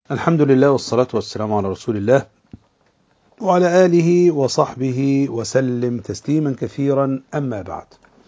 الحمد لله والصلاة والسلام على رسول الله وعلى آله وصحبه وسلم تسليما كثيرا. أما بعد،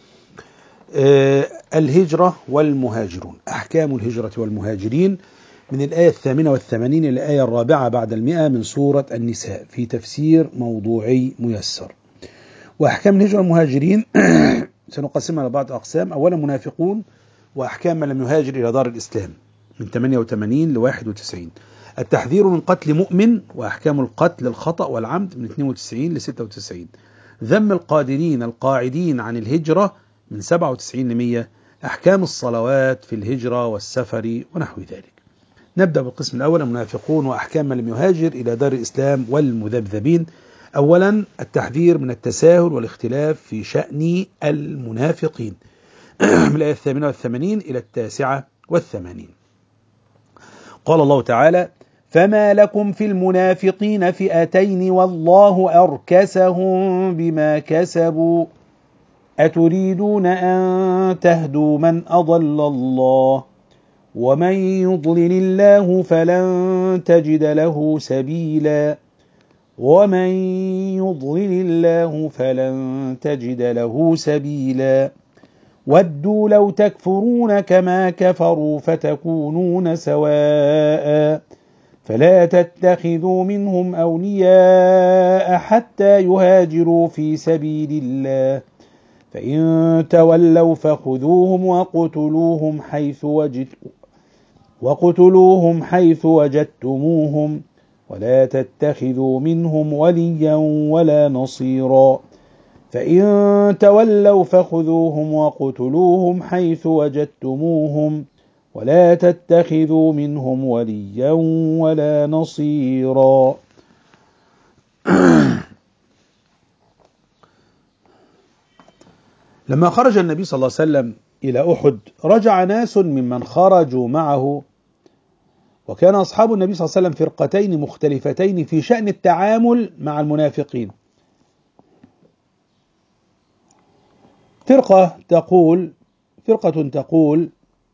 الهجرة والمهاجرون، أحكام الهجرة والمهاجرين، من الآية 88 إلى الآية 4 بعد 100 من سورة النساء، في تفسير موضوعي ميسر. وأحكام الهجرة والمهاجرين سنقسمها إلى بعض أقسام. أولا منافقون، وأحكام من لم يهاجر إلى دار الإسلام، من 88 ل 91. التحذير من قتل مؤمن، وأحكام القتل الخطأ والعمد، من 92 ل 96. ذم القادرين القاعدين عن الهجرة، من 97 ل 100. أحكام الصلوات في الهجرة والسفر ونحو ذلك. نبدأ بالقسم الأول، المنافقون وأحكام من لم يهاجر إلى دار الإسلام والمذبذبين. أولا التحذير من التساهل والاختلاف في شأن المنافقين، من الآية 88 إلى 89. قال الله تعالى: فما لكم في المنافقين فئتين والله أركسهم بما كسبوا أتريدون أن تهدوا من أضل الله ومن يضلل الله فلن تجد له سبيلا ودوا لو تكفرون كما كفروا فتكونون سواء فلا تتخذوا منهم أولياء حتى يهاجروا في سبيل الله فإن تولوا فخذوهم وقتلوهم حيث وجدتموهم ولا تتخذوا منهم وليا ولا نصيرا فإن تولوا فخذوهم وقتلوهم حيث وجدتموهم ولا تتخذوا منهم وليا ولا نصيرا. لما خرج النبي صلى الله عليه وسلم إلى أحد، رجع ناس ممن خرجوا معه، وكان أصحاب النبي صلى الله عليه وسلم فرقتين مختلفتين في شأن التعامل مع المنافقين. فرقة تقول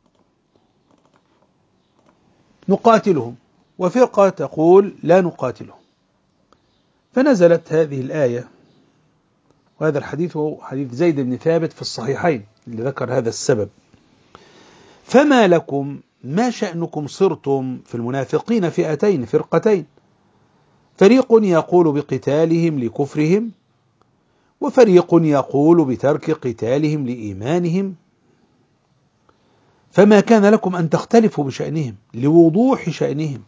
نقاتلهم، وفرقة تقول لا نقاتلهم. فنزلت هذه الآية، وهذا الحديث هو حديث زيد بن ثابت في الصحيحين اللي ذكر هذا السبب. فما لكم، ما شأنكم صرتم في المنافقين فئتين، فرقتين، فريق يقول بقتالهم لكفرهم، وفريق يقول بترك قتالهم لإيمانهم. فما كان لكم أن تختلفوا بشأنهم لوضوح شأنهم،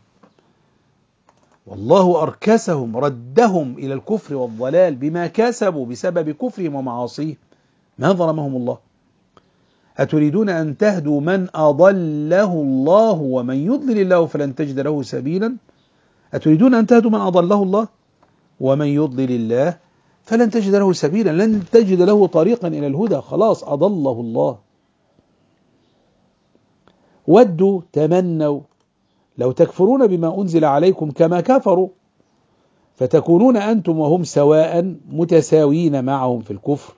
والله أركسهم، ردهم إلى الكفر والضلال بما كسبوا بسبب كفرهم ومعاصيهم، ما ظلمهم الله. أتريدون أن تهدوا من أضله الله ومن يضلل الله فلن تجد له سبيلا. أتريدون أن تهدوا من أضله الله ومن يضلل الله فلن تجد له سبيلا، لن تجد له طريقا إلى الهدى، خلاص أضله الله. ودوا، تمنوا، لو تكفرون بما أنزل عليكم كما كفروا فتكونون أنتم وهم سواء متساوين معهم في الكفر.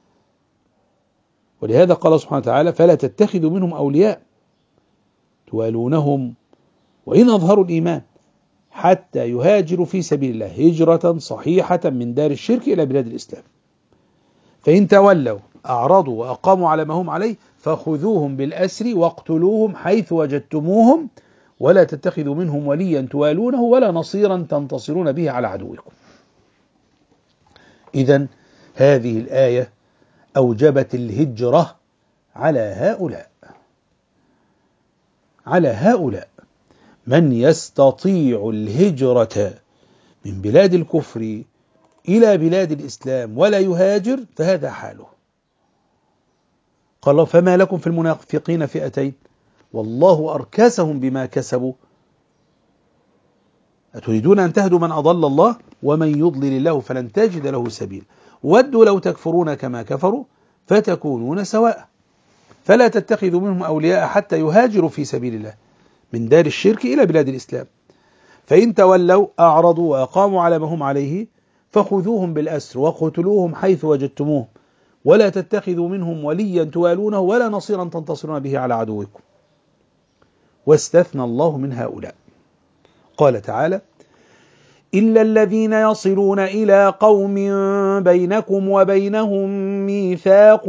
ولهذا قال سبحانه وتعالى: فلا تتخذوا منهم أولياء توالونهم وإن أظهروا الإيمان حتى يهاجروا في سبيل الله هجرة صحيحة من دار الشرك إلى بلاد الإسلام فإن تولوا أعرضوا وأقاموا على ما هم عليه فخذوهم بالأسر واقتلوهم حيث وجدتموهم ولا تتخذوا منهم وليا توالونه ولا نصيرا تنتصرون به على عدوكم. إذن هذه الآية أوجبت الهجرة على هؤلاء من يستطيع الهجرة من بلاد الكفر إلى بلاد الإسلام ولا يهاجر فهذا حاله. قال: فما لكم في المنافقين فئتين والله أركسهم بما كسبوا أتريدون أن تهدوا من أضل الله ومن يضلل الله فلن تجد له سبيل ودوا لو تكفرون كما كفروا فتكونون سواء فلا تتخذوا منهم أولياء حتى يهاجروا في سبيل الله من دار الشرك إلى بلاد الإسلام فإن تولوا أعرضوا وأقاموا على ما هم عليه فخذوهم بالأسر وقتلوهم حيث وجدتموهم ولا تتخذوا منهم وليا توالونه ولا نصيرا تنتصرون به على عدوكم. واستثنى الله من هؤلاء. قال تعالى: إلا الذين يصلون إلى قوم بينكم وبينهم ميثاق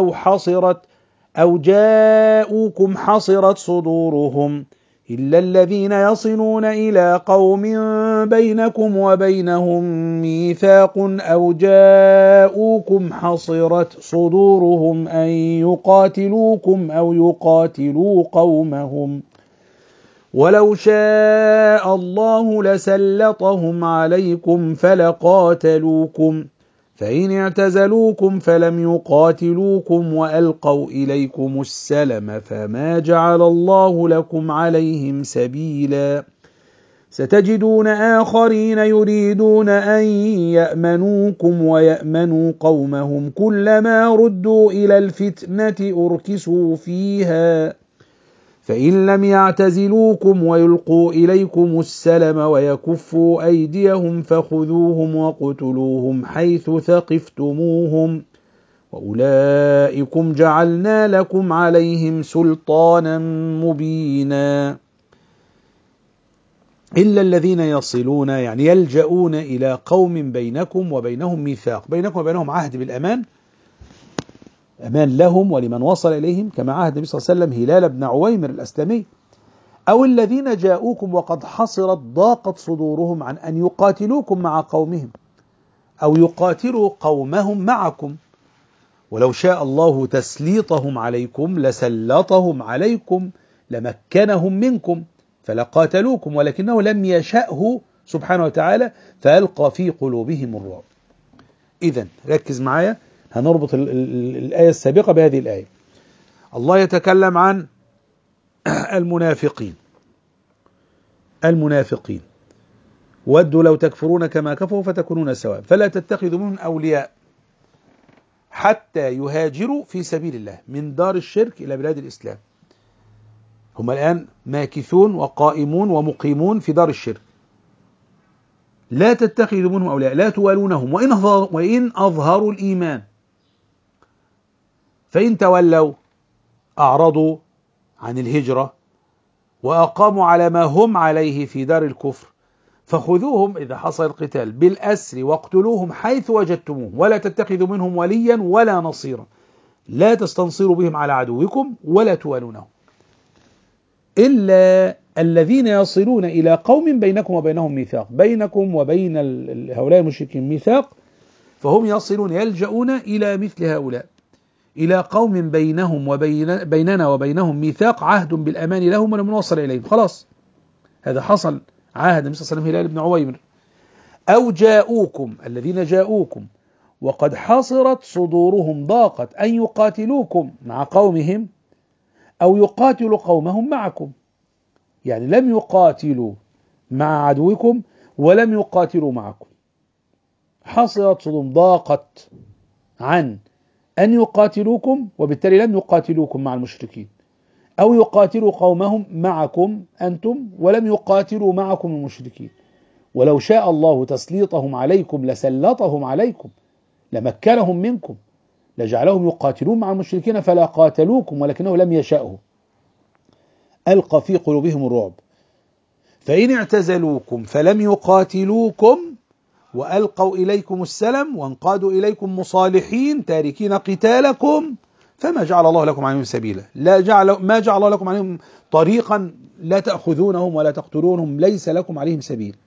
أو جاءوكم حصرت صدورهم إلا الذين يصلون إلى قوم بينكم وبينهم ميثاق أو جاءوكم حصرت صدورهم أن يقاتلوكم أو يقاتلوا قومهم ولو شاء الله لسلطهم عليكم فلقاتلوكم فإن اعتزلوكم فلم يقاتلوكم وألقوا إليكم السلم فما جعل الله لكم عليهم سبيلا ستجدون آخرين يريدون أن يأمنوكم ويأمنوا قومهم كلما ردوا إلى الفتنة أركسوا فيها فإن لم يعتزلوكم ويلقوا إليكم السلم ويكفوا أيديهم فخذوهم وقتلوهم حيث ثقفتموهم وأولئكم جعلنا لكم عليهم سلطانا مبينا. إلا الذين يصلون يعني يلجؤون إلى قوم بينكم وبينهم ميثاق، بينكم وبينهم عهد بالأمان، أمان لهم ولمن وصل إليهم كما عهد النبي صلى الله عليه وسلم هلال بن عويمر الأسلمي، أو الذين جاءوكم وقد حصرت ضاقت صدورهم عن أن يقاتلوكم مع قومهم أو يقاتلوا قومهم معكم ولو شاء الله تسليطهم عليكم لسلطهم عليكم لمكنهم منكم فلقاتلوكم ولكنه لم يشأه سبحانه وتعالى فألقى في قلوبهم الرعب. إذن ركز معايا، هنربط الآية السابقة بهذه الآية. الله يتكلم عن المنافقين ودوا لو تكفرون كما كفروا فتكونون سواء فلا تتخذوا منهم أولياء حتى يهاجروا في سبيل الله من دار الشرك إلى بلاد الإسلام. هم الآن ماكثون وقائمون ومقيمون في دار الشرك. لا تتخذوا منهم أولياء لا توالونهم وإن أظهروا الإيمان فإن تولوا أعرضوا عن الهجرة وأقاموا على ما هم عليه في دار الكفر فخذوهم إذا حصل القتال بالأسر واقتلوهم حيث وجدتموه ولا تتخذوا منهم وليا ولا نصيرا لا تستنصروا بهم على عدوكم ولا توالونهم إلا الذين يصلون إلى قوم بينكم وبينهم ميثاق، بينكم وبين هؤلاء المشركين ميثاق فهم يصلون يلجؤون إلى مثل هؤلاء إلى قوم بيننا وبينهم ميثاق عهد بالأمان لهم ولم نوصل إليهم. خلاص هذا حصل عهد النبي صلى الله عليه وسلم هلال بن عويمر. أو جاءوكم الذين جاءوكم وقد حصرت صدورهم ضاقت أن يقاتلوكم مع قومهم أو يقاتلوا قومهم معكم، يعني لم يقاتلوا مع عدوكم ولم يقاتلوا معكم، حصرت صدورهم ضاقت عن أن يقاتلوكم وبالتالي لم يقاتلوكم مع المشركين أو يقاتلوا قومهم معكم أنتم ولم يقاتلوا معكم المشركين ولو شاء الله تسليطهم عليكم لسلطهم عليكم لمكنهم منكم لجعلهم يقاتلون مع المشركين فلا قاتلوكم ولكنه لم يشأه ألقى في قلوبهم الرعب فإن اعتزلوكم فلم يقاتلوكم وألقوا إليكم السلم وانقادوا إليكم مصالحين تاركين قتالكم فما جعل الله لكم عليهم سبيلا ما جعل الله لكم عليهم طريقا لا تأخذونهم ولا تقتلونهم ليس لكم عليهم سبيل.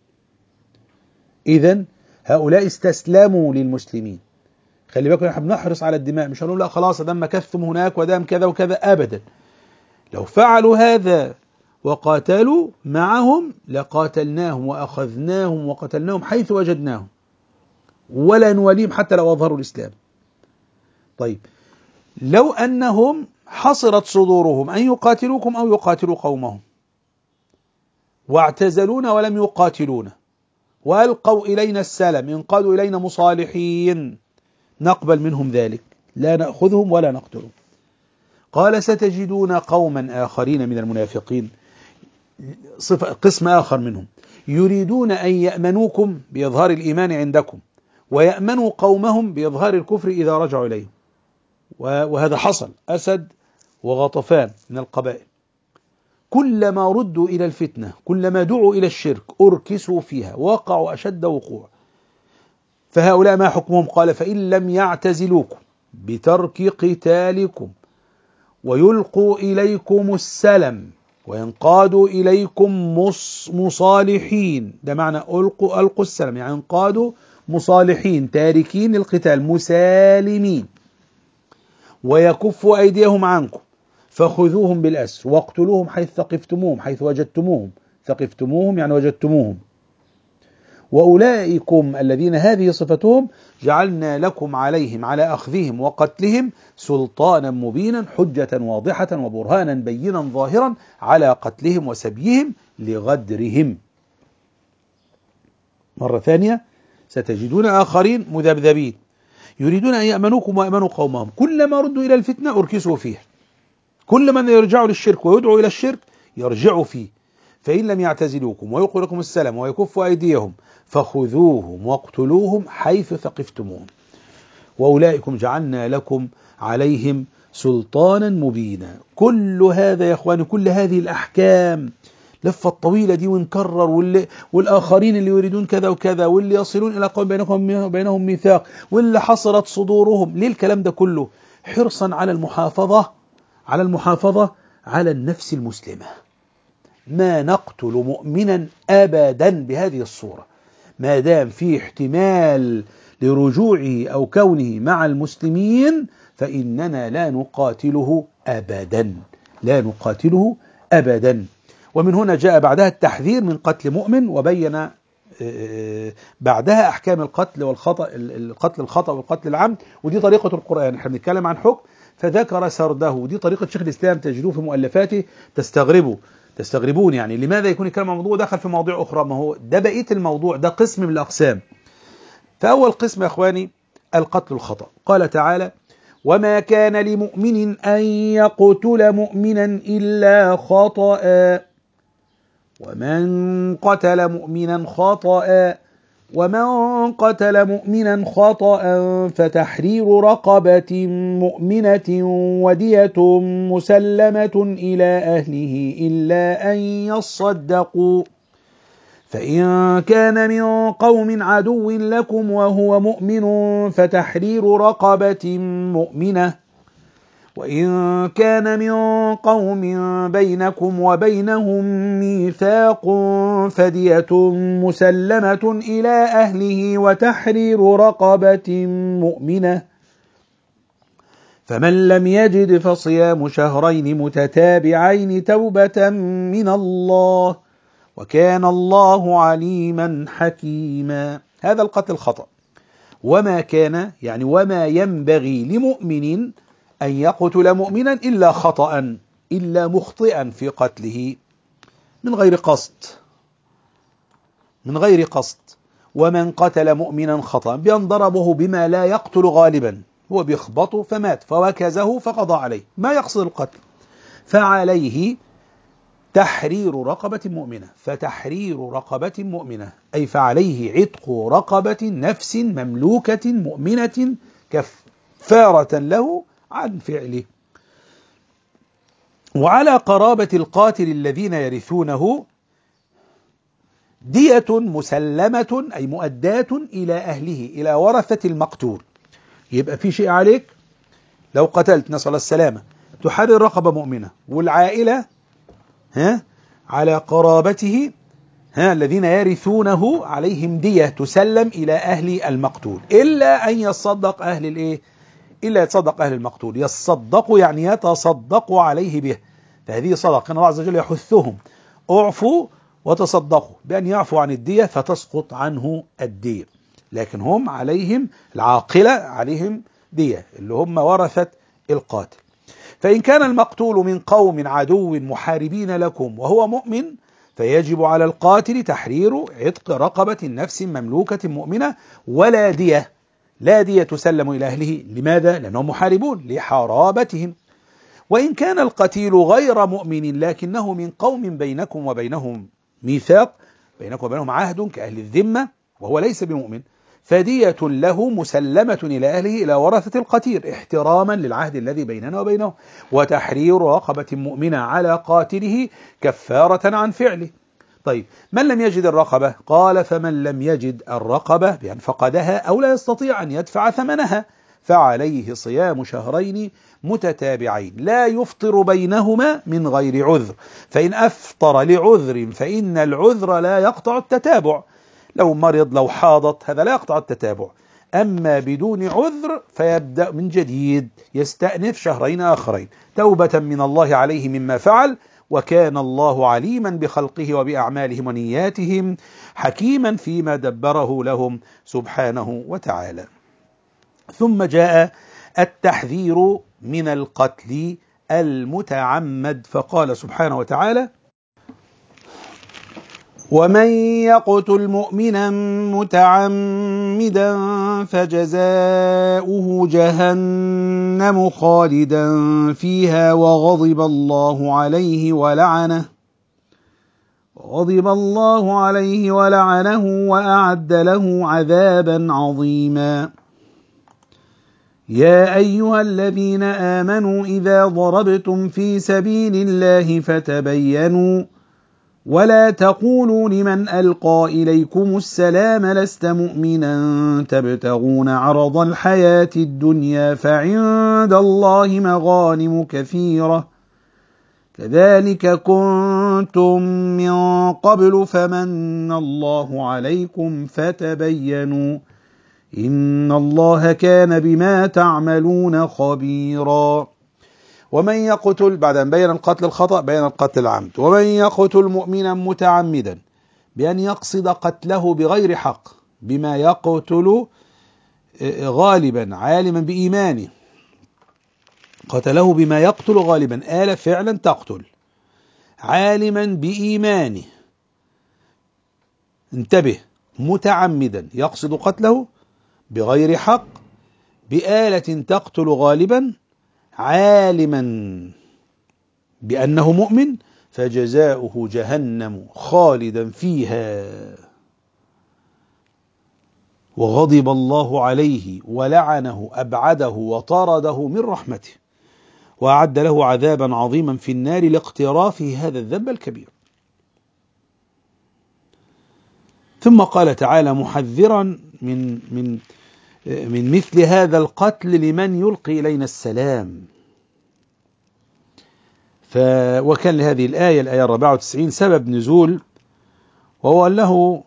إذن هؤلاء استسلموا للمسلمين. خلي بالكم احنا بنحرص على الدماء، مش هنقول لا خلاص دم كثم هناك ودم كذا وكذا أبدا. لو فعلوا هذا وقاتلوا معهم لقاتلناهم وأخذناهم وقتلناهم حيث وجدناهم ولا نوليهم حتى لو أظهروا الإسلام. طيب لو أنهم حصرت صدورهم أن يقاتلوكم أو يقاتلوا قومهم واعتزلونا ولم يقاتلونا وألقوا إلينا السلم انقادوا إلينا مصالحين نقبل منهم ذلك لا نأخذهم ولا نقتلهم. قال ستجدون قوما آخرين من المنافقين قسم آخر منهم يريدون أن يأمنوكم بإظهار الإيمان عندكم ويأمنوا قومهم بإظهار الكفر إذا رجعوا إليهم، وهذا حصل أسد وغطفان من القبائل كلما ردوا إلى الفتنة، كلما دعوا إلى الشرك أركسوا فيها، وقعوا أشد وقوع. فهؤلاء ما حكمهم؟ قال: فإن لم يعتزلوكم بترك قتالكم ويلقوا إليكم السلم وينقادوا إليكم مصالحين، ده معنى ألقوا السلم، يعني انقادوا مصالحين تاركين القتال مسالمين، ويكفوا أيديهم عنكم، فخذوهم بالأسر واقتلوهم حيث ثقفتموهم، حيث وجدتموهم، ثقفتموهم يعني وجدتموهم. وأولئكم الذين هذه صفتهم جعلنا لكم عليهم، على أخذهم وقتلهم، سلطانا مبينا، حجة واضحة وبرهانا بينا ظاهرا على قتلهم وسبيهم لغدرهم. مرة ثانية: ستجدون آخرين مذبذبين يريدون أن يأمنوكم ويأمنوا قومهم، كلما ردوا إلى الفتنة أركسوا فيها، كل من يرجعوا للشرك ويدعوا إلى الشرك يرجعوا فيه. فإن لم يعتزلوكم ويلقوا لكم السلام ويكفوا أيديهم فخذوهم واقتلوهم حيث ثقفتموهم، وأولئكم جعلنا لكم عليهم سلطانا مبينا. كل هذا يا إخواني، كل هذه الأحكام لفة الطويلة دي ونكرر، والآخرين اللي يريدون كذا وكذا، واللي يصلون إلى قوم بينهم ميثاق، واللي حصرت صدورهم. ليه الكلام ده كله؟ حرصا على المحافظة على النفس المسلمة. ما نقتل مؤمنا أبدا بهذه الصورة، ما دام في احتمال لرجوعه أو كونه مع المسلمين فإننا لا نقاتله أبدا. ومن هنا جاء بعدها التحذير من قتل مؤمن، وبين بعدها أحكام القتل والخطأ، القتل الخطأ والقتل العمد. ودي طريقة القرآن، احنا بنتكلم عن حكم فذكر سرده، ودي طريقة شيخ الإسلام تجدوه في مؤلفاته. تستغربون يعني لماذا يكون الكلام عن موضوع دخل في مواضيع أخرى؟ ما هو ده بقية الموضوع، ده قسم من الأقسام. فأول قسم يا أخواني القتل الخطأ. قال تعالى: وما كان لمؤمن أن يقتل مؤمنا إلا خطأ، ومن قتل مؤمنا خطأ فتحرير رقبة مؤمنة ودية مسلمة إلى أهله إلا أن يصدقوا، فإن كان من قوم عدو لكم وهو مؤمن فتحرير رقبة مؤمنة، وإن كان من قوم بينكم وبينهم ميثاق فدية مسلمة إلى أهله وتحرير رقبة مؤمنة، فمن لم يجد فصيام شهرين متتابعين توبة من الله وكان الله عليما حكيما. هذا القتل الخطأ. وما كان يعني وما ينبغي لمؤمن أن يقتل مؤمنا إلا خطأ، إلا مخطئا في قتله من غير قصد. ومن قتل مؤمنا خطأ بأن ضربه بما لا يقتل غالبا، هو بيخبطه فمات فوكزه فقضى عليه، ما يقصد القتل، فعليه تحرير رقبة مؤمنة. فتحرير رقبة مؤمنة أي فعليه عتق رقبة نفس مملوكة مؤمنة كفارة له عن فعله. وعلى قرابة القاتل الذين يرثونه دية مسلمة أي مؤداة إلى أهله، إلى ورثة المقتول. يبقى في شيء عليك لو قتلت، نسأل الله السلامة، تحرر رقبة مؤمنة، والعائلة على قرابته الذين يرثونه عليهم دية تسلم إلى أهل المقتول، إلا أن يصدق إلا يتصدق أهل المقتول. يصدقوا يعني يتصدقوا عليه به، فهذه صدقة. كان الله عز وجل يحثهم: اعفوا وتصدقوا، بأن يعفوا عن الدية فتسقط عنه الدية. لكن هم عليهم العاقلة، عليهم دية اللي هم ورثة القاتل. فإن كان المقتول من قوم عدو محاربين لكم وهو مؤمن فيجب على القاتل تحرير عتق رقبة نفس مملوكة مؤمنة ولا دية، لا دية تسلم إلى أهله. لماذا؟ لأنهم محاربون لحرابتهم. وإن كان القتيل غير مؤمن لكنه من قوم بينكم وبينهم ميثاق، بينكم وبينهم عهد كأهل الذمة، وهو ليس بمؤمن، فدية له مسلمة إلى أهله إلى ورثة القتيل احتراما للعهد الذي بيننا وبينه، وتحرير رقبة مؤمنة على قاتله كفارة عن فعله. طيب من لم يجد الرقبة؟ قال فمن لم يجد الرقبة بأن فقدها أو لا يستطيع أن يدفع ثمنها فعليه صيام شهرين متتابعين لا يفطر بينهما من غير عذر، فإن أفطر لعذر فإن العذر لا يقطع التتابع، لو مرض لو حاضت هذا لا يقطع التتابع، أما بدون عذر فيبدأ من جديد يستأنف شهرين آخرين توبة من الله عليه مما فعل، وكان الله عليما بخلقه وبأعمالهم ونياتهم حكيما فيما دبره لهم سبحانه وتعالى. ثم جاء التحذير من القتل المتعمد، فقال سبحانه وتعالى: ومن يقتل مؤمنا متعمدا فجزاؤه جهنم خالدا فيها وغضب الله عليه ولعنه وأعد له عذابا عظيما. يا أيها الذين آمنوا إذا ضربتم في سبيل الله فتبينوا ولا تقولوا لمن ألقى إليكم السلام لست مؤمنا تبتغون عرض الحياة الدنيا فعند الله مغانم كثيرة كذلك كنتم من قبل فمن الله عليكم فتبينوا إن الله كان بما تعملون خبيرا. ومن يقتل، بعد أن بين القتل الخطأ بين القتل العمد، ومن يقتل مؤمنا متعمدا بأن يقصد قتله بغير حق بما يقتل غالبا عالما بإيمانه، قتله بما يقتل غالبا آل فعلا تقتل عالما بإيمانه، انتبه، متعمدا يقصد قتله بغير حق بآلة تقتل غالبا عالما بأنه مؤمن فجزاؤه جهنم خالدا فيها وغضب الله عليه ولعنه أبعده وطرده من رحمته وأعد له عذابا عظيما في النار لاقترافه هذا الذنب الكبير. ثم قال تعالى محذرا من مثل هذا القتل لمن يلقي إلينا السلام. وكان لهذه الآية 94 سبب نزول، وهو أنه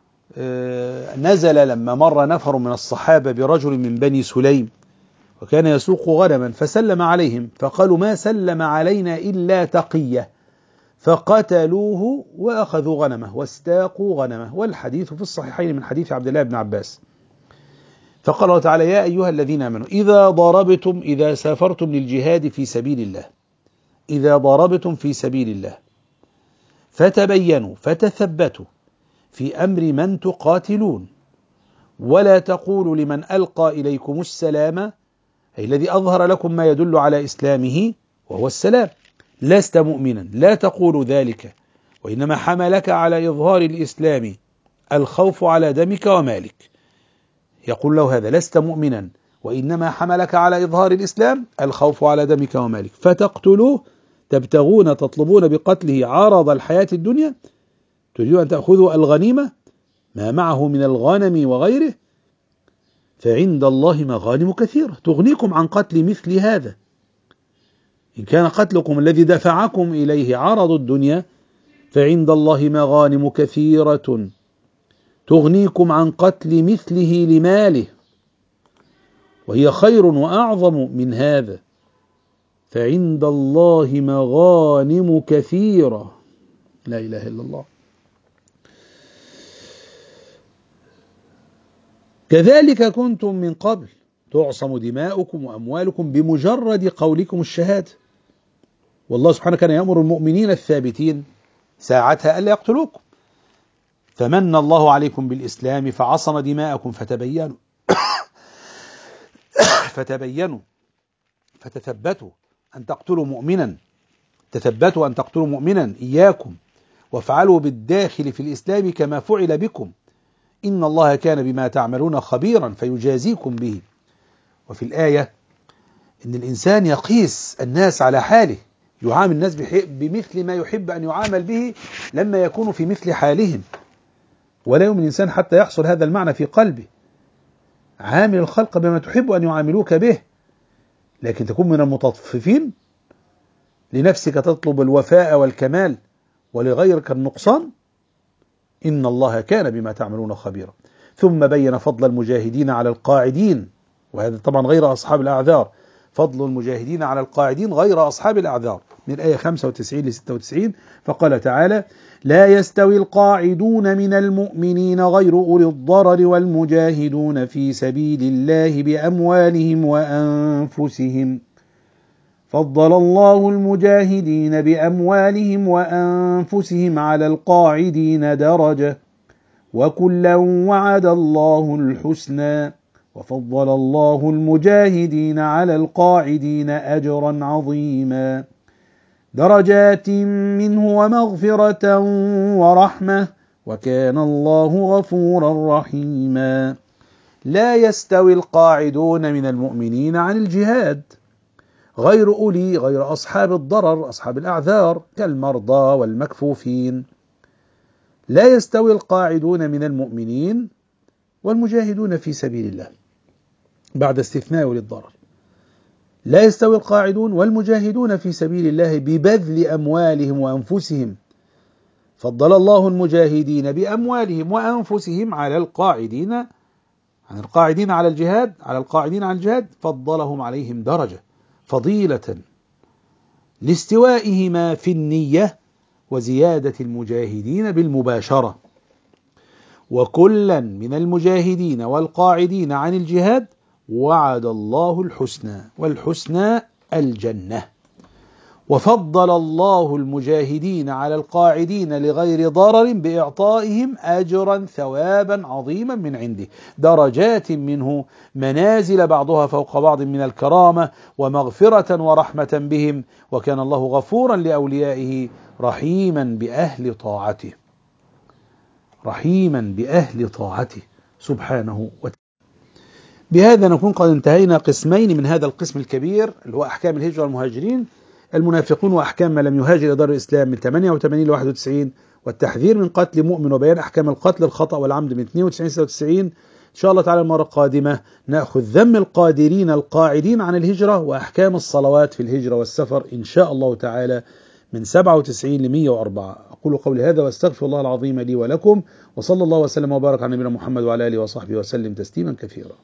نزل لما مر نفر من الصحابة برجل من بني سليم وكان يسوق غنما فسلم عليهم فقالوا ما سلم علينا إلا تقية، فقتلوه وأخذوا غنمه واستاقوا غنمه، والحديث في الصحيحين من حديث عبد الله بن عباس. فقال الله تعالى: يا أيها الذين آمنوا إذا سافرتم للجهاد في سبيل الله، إذا ضربتم في سبيل الله فتبينوا فتثبتوا في أمر من تقاتلون ولا تقولوا لمن ألقى إليكم السلام، أي الذي أظهر لكم ما يدل على إسلامه وهو السلام، لست مؤمنا، لا تقول ذلك، وإنما حملك على إظهار الإسلام الخوف على دمك ومالك. يقول له هذا: لست مؤمنا وإنما حملك على إظهار الإسلام الخوف على دمك ومالك، فتقتلوه تبتغون تطلبون بقتله عرض الحياة الدنيا، تريدون أن تأخذوا الغنيمة ما معه من الغنم وغيره، فعند الله مغانم كثيرة تغنيكم عن قتل مثل هذا. إن كان قتلكم الذي دفعكم إليه عرض الدنيا فعند الله مغانم كثيرة تغنيكم عن قتل مثله لماله، وهي خير وأعظم من هذا، فعند الله مغانم كثيرة. لا إله إلا الله. كذلك كنتم من قبل تعصم دماؤكم وأموالكم بمجرد قولكم الشهادة، والله سبحانه كان يأمر المؤمنين الثابتين ساعتها ألا يقتلوكم، فمن الله عليكم بالإسلام فعصم دماءكم فتبينوا فتثبتوا أن تقتلوا مؤمنا، تثبتوا أن تقتلوا مؤمنا إياكم، وافعلوا بالداخل في الإسلام كما فعل بكم إن الله كان بما تعملون خبيرا فيجازيكم به. وفي الآية إن الإنسان يقيس الناس على حاله، يعامل الناس بمثل ما يحب أن يعامل به لما يكون في مثل حالهم. ولا يؤمن الإنسان حتى يحصل هذا المعنى في قلبه. عامل الخلق بما تحب أن يعاملوك به، لكن تكون من المتطففين، لنفسك تطلب الوفاء والكمال ولغيرك النقصان. إن الله كان بما تعملون خبيرا. ثم بين فضل المجاهدين على القاعدين، وهذا طبعا غير أصحاب الأعذار، فضل المجاهدين على القاعدين غير أصحاب الأعذار، من الآية 95 ل 96. فقال تعالى: لا يستوي القاعدون من المؤمنين غير أولي الضرر والمجاهدون في سبيل الله بأموالهم وأنفسهم، فضل الله المجاهدين بأموالهم وأنفسهم على القاعدين درجة، وكلا وعد الله الحسنى، وفضل الله المجاهدين على القاعدين أجرا عظيما، درجات منه ومغفرة ورحمة، وكان الله غفورا رحيما. لا يستوي القاعدون من المؤمنين عن الجهاد غير أصحاب الضرر، أصحاب الأعذار كالمرضى والمكفوفين. لا يستوي القاعدون من المؤمنين والمجاهدون في سبيل الله بعد استثناء للضرر. لا يستوي القاعدون والمجاهدون في سبيل الله ببذل أموالهم وأنفسهم، فضل الله المجاهدين بأموالهم وأنفسهم على القاعدين على الجهاد، فضلهم عليهم درجة، فضيلة لاستوائهما في النية وزيادة المجاهدين بالمباشرة. وكلا من المجاهدين والقاعدين عن الجهاد وعد الله الحسنى، والحسنى الجنة. وفضل الله المجاهدين على القاعدين لغير ضرر بإعطائهم أجرا ثوابا عظيما من عنده، درجات منه، منازل بعضها فوق بعض من الكرامة، ومغفرة ورحمة بهم، وكان الله غفورا لأوليائه رحيما بأهل طاعته سبحانه وتعالى. بهذا نكون قد انتهينا قسمين من هذا القسم الكبير اللي هو أحكام الهجرة والمهاجرين، المنافقون وأحكام من لم يهاجر دار الإسلام من 88 ل 91، والتحذير من قتل مؤمن وبيان أحكام القتل الخطأ والعمد من 92 ل 96. إن شاء الله تعالى المرة القادمة نأخذ ذم القادرين القاعدين عن الهجرة وأحكام الصلوات في الهجرة والسفر إن شاء الله تعالى من 97 ل 104. أقول قولي هذا وأستغفر الله العظيم لي ولكم، وصلى الله وسلم وبارك على نبينا محمد وعلى آله وصحبه وسلم تسليما كثيرا.